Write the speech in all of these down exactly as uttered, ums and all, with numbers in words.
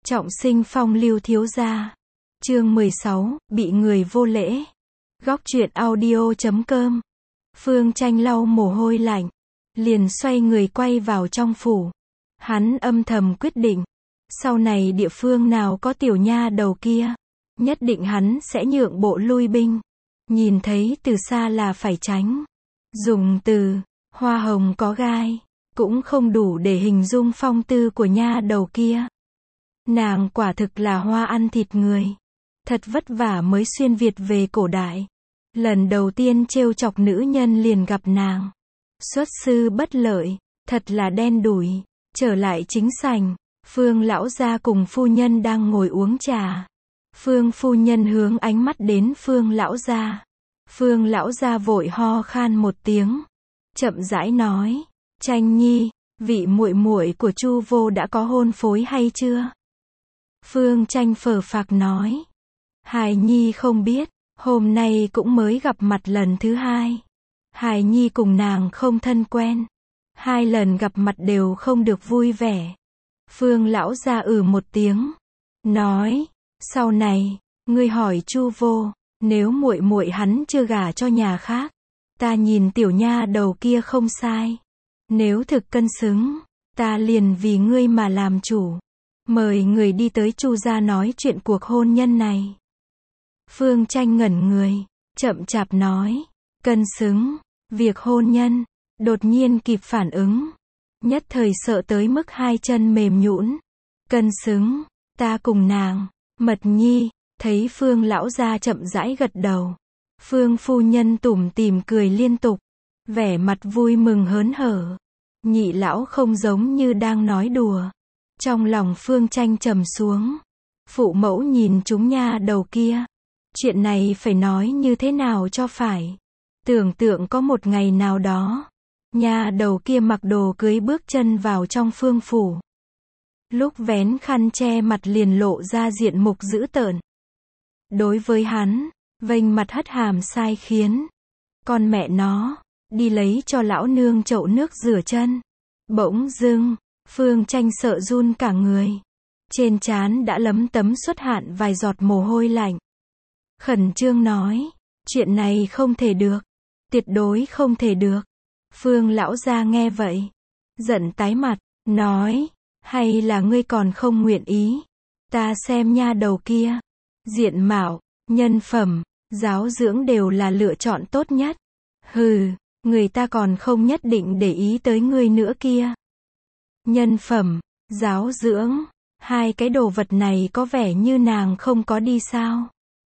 Trọng sinh phong lưu thiếu gia. Chương mười sáu, bị người vô lễ. Góc truyện audio chấm com. Phương Tranh lau mồ hôi lạnh, liền xoay người quay vào trong phủ. Hắn âm thầm quyết định, sau này địa phương nào có tiểu nha đầu kia, nhất định hắn sẽ nhượng bộ lui binh. Nhìn thấy từ xa là phải tránh. Dùng từ hoa hồng có gai cũng không đủ để hình dung phong tư của nha đầu kia. Nàng quả thực là hoa ăn thịt người. Thật vất vả mới xuyên Việt về cổ đại. Lần đầu tiên trêu chọc nữ nhân liền gặp nàng. Xuất sư bất lợi, thật là đen đủi. Trở lại chính sảnh, Phương lão gia cùng phu nhân đang ngồi uống trà. Phương phu nhân hướng ánh mắt đến Phương lão gia. Phương lão gia vội ho khan một tiếng, chậm rãi nói, Tranh nhi, vị muội muội của Chu vô đã có hôn phối hay chưa? Phương Tranh phờ phạc nói, hài nhi không biết, hôm nay cũng mới gặp mặt lần thứ hai. Hài nhi cùng nàng không thân quen, hai lần gặp mặt đều không được vui vẻ. Phương lão gia ừ một tiếng, nói, sau này, ngươi hỏi Chu vô, nếu muội muội hắn chưa gả cho nhà khác, ta nhìn tiểu nha đầu kia không sai. Nếu thực cân xứng, ta liền vì ngươi mà làm chủ. Mời người đi tới Chu gia nói chuyện cuộc hôn nhân này. Phương Tranh ngẩn người, chậm chạp nói, cân xứng, việc hôn nhân, đột nhiên kịp phản ứng. Nhất thời sợ tới mức hai chân mềm nhũn. Cân xứng, ta cùng nàng, Mật nhi, thấy Phương lão gia chậm rãi gật đầu. Phương phu nhân tủm tỉm cười liên tục, vẻ mặt vui mừng hớn hở. Nhị lão không giống như đang nói đùa. Trong lòng Phương Tranh trầm xuống. Phụ mẫu nhìn chúng nha đầu kia. Chuyện này phải nói như thế nào cho phải. Tưởng tượng có một ngày nào đó, nha đầu kia mặc đồ cưới bước chân vào trong Phương phủ. Lúc vén khăn che mặt liền lộ ra diện mục dữ tợn. Đối với hắn, vênh mặt hất hàm sai khiến. Con mẹ nó, đi lấy cho lão nương chậu nước rửa chân. Bỗng dưng, Phương Tranh sợ run cả người. Trên trán đã lấm tấm xuất hạn vài giọt mồ hôi lạnh. Khẩn trương nói, chuyện này không thể được. Tuyệt đối không thể được. Phương lão gia nghe vậy, giận tái mặt, nói, hay là ngươi còn không nguyện ý. Ta xem nha đầu kia, diện mạo, nhân phẩm, giáo dưỡng đều là lựa chọn tốt nhất. Hừ, người ta còn không nhất định để ý tới ngươi nữa kia. Nhân phẩm, giáo dưỡng, hai cái đồ vật này có vẻ như nàng không có đi sao.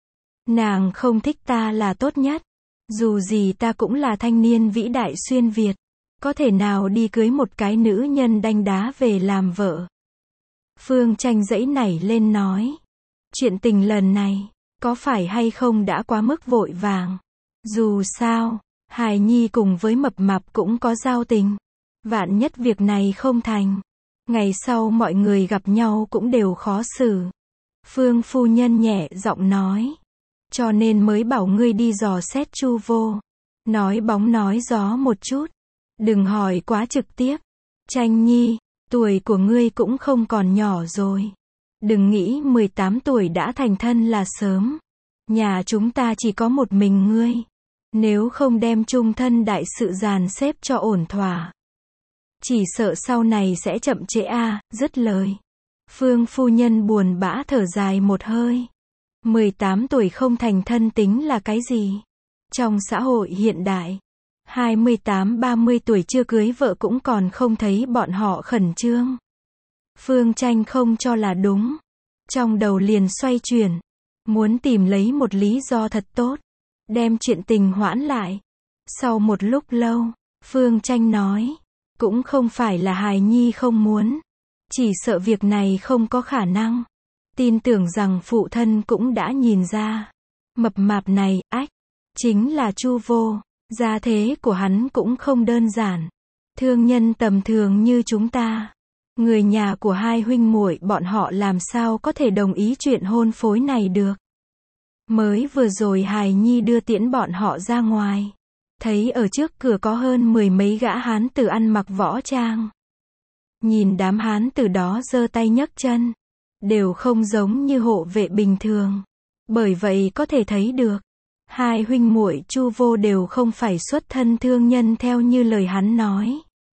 Nàng không thích ta là tốt nhất. Dù gì ta cũng là thanh niên vĩ đại xuyên Việt. Có thể nào đi cưới một cái nữ nhân đanh đá về làm vợ. Phương Tranh dãy nảy lên nói. Chuyện tình lần này, có phải hay không đã quá mức vội vàng. Dù sao, hài nhi cùng với mập mạp cũng có giao tình. Vạn nhất việc này không thành, ngày sau mọi người gặp nhau cũng đều khó xử. Phương phu nhân nhẹ giọng nói. Cho nên mới bảo ngươi đi dò xét Chu vô. Nói bóng nói gió một chút. Đừng hỏi quá trực tiếp. Tranh nhi, tuổi của ngươi cũng không còn nhỏ rồi. Đừng nghĩ mười tám tuổi đã thành thân là sớm. Nhà chúng ta chỉ có một mình ngươi. Nếu không đem chung thân đại sự dàn xếp cho ổn thỏa, chỉ sợ sau này sẽ chậm trễ a. À, dứt lời. Phương phu nhân buồn bã thở dài một hơi. mười tám tuổi không thành thân tính là cái gì? Trong xã hội hiện đại, hai mươi tám ba mươi tuổi chưa cưới vợ cũng còn không thấy bọn họ khẩn trương. Phương Tranh không cho là đúng. Trong đầu liền xoay chuyển. Muốn tìm lấy một lý do thật tốt. Đem chuyện tình hoãn lại. Sau một lúc lâu, Phương Tranh nói. Cũng không phải là hài nhi không muốn. Chỉ sợ việc này không có khả năng. Tin tưởng rằng phụ thân cũng đã nhìn ra. Mập mạp này, ách, chính là Chu vô. Gia thế của hắn cũng không đơn giản. Thương nhân tầm thường như chúng ta. Người nhà của hai huynh muội bọn họ làm sao có thể đồng ý chuyện hôn phối này được. Mới vừa rồi hài nhi đưa tiễn bọn họ ra ngoài. Thấy ở trước cửa có hơn mười mấy gã hán tử ăn mặc võ trang. Nhìn đám hán tử đó giơ tay nhấc chân. đều không giống như hộ vệ bình thường. Bởi vậy có thể thấy được, hai huynh muội Chu Vô đều không phải xuất thân thương nhân theo như lời hắn nói.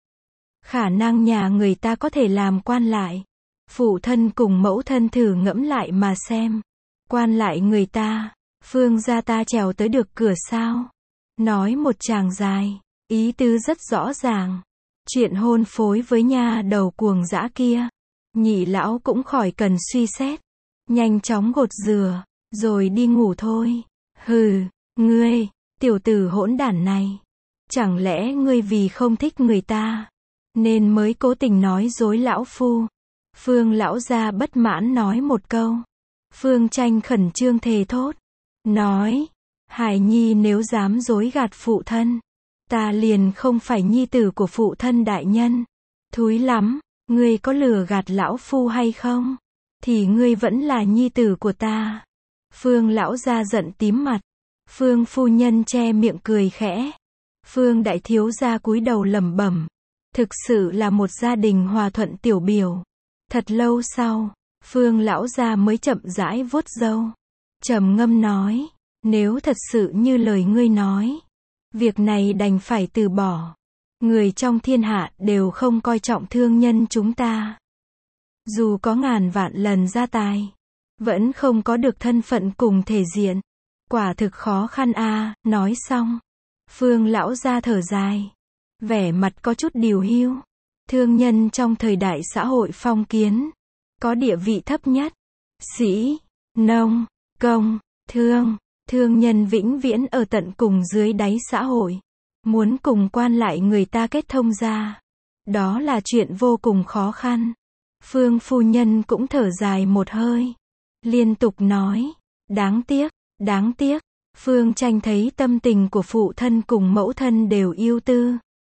Khả năng nhà người ta có thể làm quan lại. Phụ thân cùng mẫu thân thử ngẫm lại mà xem. Quan lại người ta, Phương gia ta trèo tới được cửa sao? Nói một tràng dài, ý tứ rất rõ ràng. Chuyện hôn phối với nha đầu cuồng dã kia, nhị lão cũng khỏi cần suy xét. Nhanh chóng gột rửa, rồi đi ngủ thôi. Hừ, ngươi, tiểu tử hỗn đản này. Chẳng lẽ ngươi vì không thích người ta, nên mới cố tình nói dối lão phu? Phương lão gia bất mãn nói một câu. Phương Tranh khẩn trương thề thốt. Nói, Hải Nhi nếu dám dối gạt phụ thân, ta liền không phải nhi tử của phụ thân đại nhân. Thúi lắm, ngươi có lừa gạt lão phu hay không? Thì ngươi vẫn là nhi tử của ta. Phương lão gia giận tím mặt. Phương phu nhân che miệng cười khẽ. Phương đại thiếu gia cúi đầu lẩm bẩm. Thực sự là một gia đình hòa thuận tiểu biểu. Thật lâu sau, Phương lão gia mới chậm rãi vuốt râu. Trầm ngâm nói, nếu thật sự như lời ngươi nói, việc này đành phải từ bỏ. Người trong thiên hạ đều không coi trọng thương nhân chúng ta. Dù có ngàn vạn lần gia tài, vẫn không có được thân phận cùng thể diện. Quả thực khó khăn a. Nói xong, Phương lão gia thở dài, vẻ mặt có chút điều hiu. Thương nhân trong thời đại xã hội phong kiến, có địa vị thấp nhất. Sĩ, nông, công, thương, thương nhân vĩnh viễn ở tận cùng dưới đáy xã hội. Muốn cùng quan lại người ta kết thông ra, đó là chuyện vô cùng khó khăn. Phương phu nhân cũng thở dài một hơi, liên tục nói, đáng tiếc, đáng tiếc. Phương Tranh thấy tâm tình của phụ thân cùng mẫu thân đều ưu tư.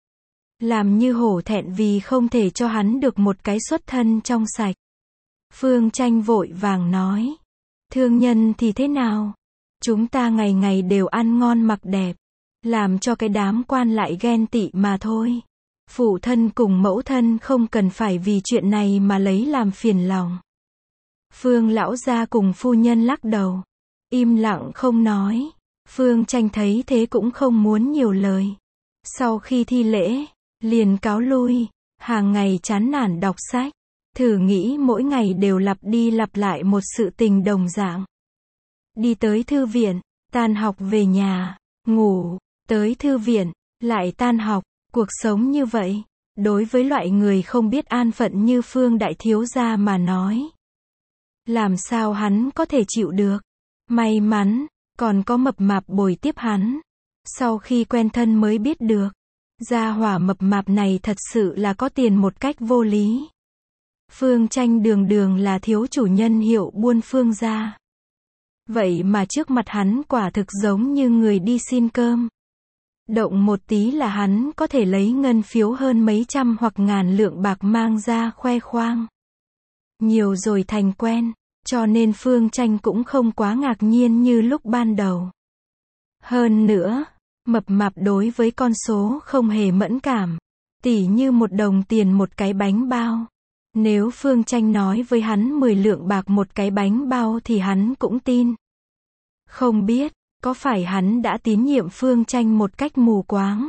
Làm như hổ thẹn vì không thể cho hắn được một cái xuất thân trong sạch. Phương Tranh vội vàng nói, thương nhân thì thế nào? Chúng ta ngày ngày đều ăn ngon mặc đẹp, làm cho cái đám quan lại ghen tị mà thôi. Phụ thân cùng mẫu thân không cần phải vì chuyện này mà lấy làm phiền lòng. Phương lão gia cùng phu nhân lắc đầu, im lặng không nói. Phương Tranh thấy thế cũng không muốn nhiều lời. Sau khi thi lễ, liền cáo lui, hàng ngày chán nản đọc sách. Thử nghĩ mỗi ngày đều lặp đi lặp lại một sự tình đồng dạng. Đi tới thư viện, tan học về nhà, ngủ, tới thư viện, lại tan học. Cuộc sống như vậy, đối với loại người không biết an phận như Phương đại thiếu gia mà nói, làm sao hắn có thể chịu được? May mắn, còn có mập mạp bồi tiếp hắn. Sau khi quen thân mới biết được, gia hỏa mập mạp này thật sự là có tiền một cách vô lý. Phương Tranh đường đường là thiếu chủ nhân hiệu buôn Phương gia. Vậy mà trước mặt hắn quả thực giống như người đi xin cơm. Động một tí là hắn có thể lấy ngân phiếu hơn mấy trăm hoặc ngàn lượng bạc mang ra khoe khoang. Nhiều rồi thành quen, cho nên Phương Tranh cũng không quá ngạc nhiên như lúc ban đầu. Hơn nữa, mập mạp đối với con số không hề mẫn cảm, tỉ như một đồng tiền một cái bánh bao. Nếu Phương Tranh nói với hắn mười lượng bạc một cái bánh bao thì hắn cũng tin. Không biết, có phải hắn đã tín nhiệm Phương Tranh một cách mù quáng?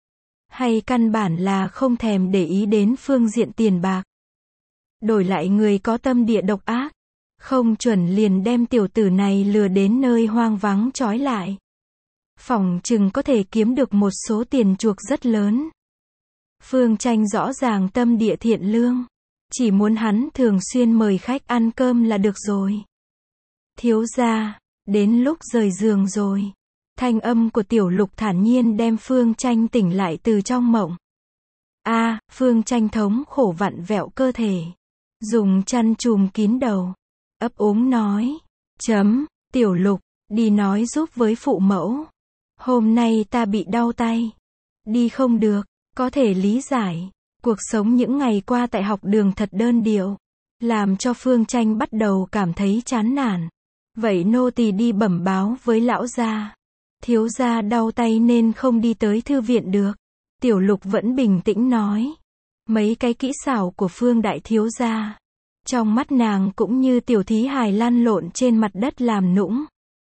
Hay căn bản là không thèm để ý đến phương diện tiền bạc? Đổi lại người có tâm địa độc ác, không chuẩn liền đem tiểu tử này lừa đến nơi hoang vắng trói lại. Phỏng chừng có thể kiếm được một số tiền chuộc rất lớn. Phương Tranh rõ ràng tâm địa thiện lương, chỉ muốn hắn thường xuyên mời khách ăn cơm là được rồi. Thiếu gia, đến lúc rời giường rồi. Thanh âm của Tiểu Lục thản nhiên đem Phương Tranh tỉnh lại từ trong mộng. A, à, Phương Tranh thống khổ vặn vẹo cơ thể, dùng chăn trùm kín đầu, ấp úng nói, chấm, Tiểu Lục, đi nói giúp với phụ mẫu. Hôm nay ta bị đau tay, đi không được, có thể lý giải. Cuộc sống những ngày qua tại học đường thật đơn điệu, làm cho Phương Tranh bắt đầu cảm thấy chán nản. Vậy nô tỳ đi bẩm báo với lão gia. Thiếu gia đau tay nên không đi tới thư viện được. Tiểu Lục vẫn bình tĩnh nói. Mấy cái kỹ xảo của Phương đại thiếu gia, Trong mắt nàng cũng như tiểu thí hài lăn lộn trên mặt đất làm nũng.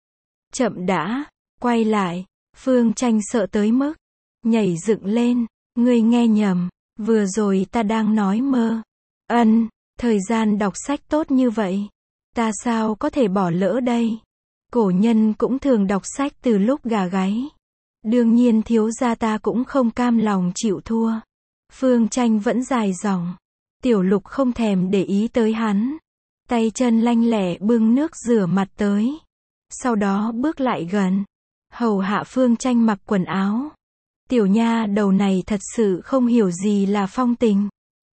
Chậm đã, quay lại, Phương Tranh sợ tới mức nhảy dựng lên, ngươi nghe nhầm, vừa rồi ta đang nói mơ. Ân, thời gian đọc sách tốt như vậy, ta sao có thể bỏ lỡ đây? Cổ nhân cũng thường đọc sách từ lúc gà gáy. Đương nhiên thiếu gia ta cũng không cam lòng chịu thua. Phương Tranh vẫn dài dòng. Tiểu Lục không thèm để ý tới hắn. Tay chân lanh lẹ bưng nước rửa mặt tới. Sau đó bước lại gần. Hầu hạ Phương Tranh mặc quần áo. Tiểu nha đầu này thật sự không hiểu gì là phong tình.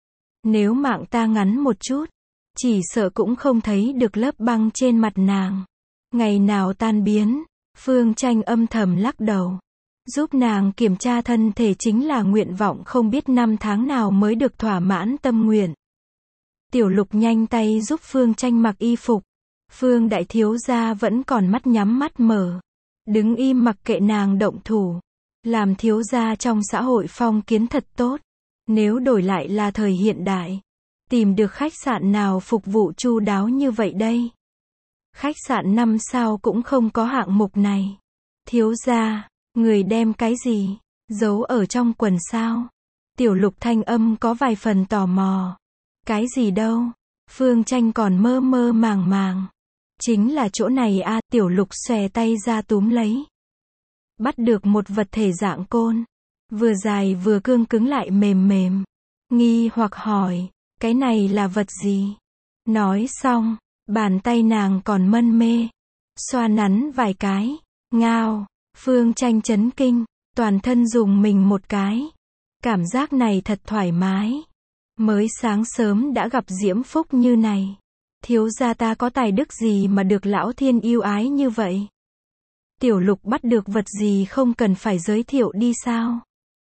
Nếu mạng ta ngắn một chút, chỉ sợ cũng không thấy được lớp băng trên mặt nàng. Ngày nào tan biến, Phương Tranh âm thầm lắc đầu. Giúp nàng kiểm tra thân thể chính là nguyện vọng không biết năm tháng nào mới được thỏa mãn tâm nguyện. Tiểu Lục nhanh tay giúp Phương Tranh mặc y phục. Phương đại thiếu gia vẫn còn mắt nhắm mắt mở. Đứng im mặc kệ nàng động thủ. Làm thiếu gia trong xã hội phong kiến thật tốt. Nếu đổi lại là thời hiện đại, tìm được khách sạn nào phục vụ chu đáo như vậy đây? Khách sạn năm sao cũng không có hạng mục này. Thiếu gia, người đem cái gì giấu ở trong quần sao? Tiểu Lục thanh âm có vài phần tò mò. Cái gì đâu? Phương Tranh còn mơ mơ màng màng. Chính là chỗ này a. Tiểu Lục xòe tay ra túm lấy. Bắt được một vật thể dạng côn. Vừa dài vừa cương cứng lại mềm mềm. Nghi hoặc hỏi, cái này là vật gì? Nói xong, bàn tay nàng còn mân mê. Xoa nắn vài cái. Ngao. Phương Tranh chấn kinh, toàn thân dùng mình một cái. Cảm giác này thật thoải mái. Mới sáng sớm đã gặp diễm phúc như này. Thiếu gia ta có tài đức gì mà được lão thiên yêu ái như vậy? Tiểu Lục bắt được vật gì không cần phải giới thiệu đi sao?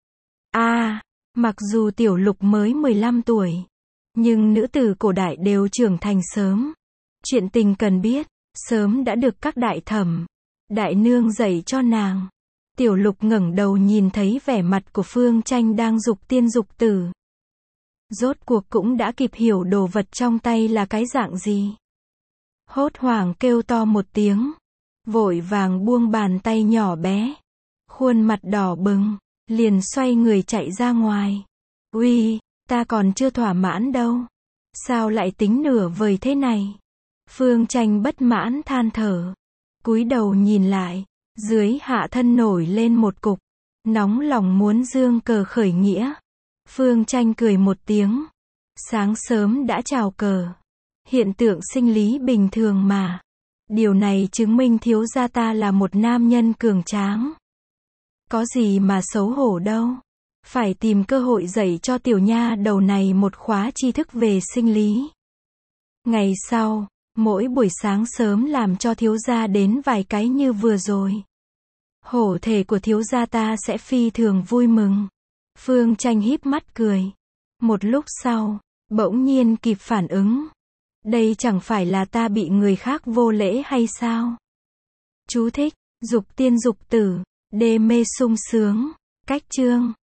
A, à, mặc dù Tiểu Lục mới mười lăm tuổi, nhưng nữ tử cổ đại đều trưởng thành sớm. Chuyện tình cần biết, sớm đã được các đại thẩm, đại nương dạy cho nàng. Tiểu Lục ngẩng đầu nhìn thấy vẻ mặt của Phương Tranh đang dục tiên dục tử. Rốt cuộc cũng đã kịp hiểu đồ vật trong tay là cái dạng gì. Hốt hoảng kêu to một tiếng. Vội vàng buông bàn tay nhỏ bé. Khuôn mặt đỏ bừng. Liền xoay người chạy ra ngoài. Uy, ta còn chưa thỏa mãn đâu. Sao lại tính nửa vời thế này? Phương Tranh bất mãn than thở. Cúi đầu nhìn lại. Dưới hạ thân nổi lên một cục. Nóng lòng muốn dương cờ khởi nghĩa. Phương Tranh cười một tiếng. Sáng sớm đã chào cờ. Hiện tượng sinh lý bình thường mà. Điều này chứng minh thiếu gia ta là một nam nhân cường tráng. Có gì mà xấu hổ đâu. Phải tìm cơ hội dạy cho tiểu nha đầu này một khóa tri thức về sinh lý. Ngày sau, mỗi buổi sáng sớm làm cho thiếu gia đến vài cái như vừa rồi. Hổ thể của thiếu gia ta sẽ phi thường vui mừng. Phương Tranh híp mắt cười. Một lúc sau, bỗng nhiên kịp phản ứng. Đây chẳng phải là ta bị người khác vô lễ hay sao? Chú thích, dục tiên dục tử, đê mê sung sướng, cách chương.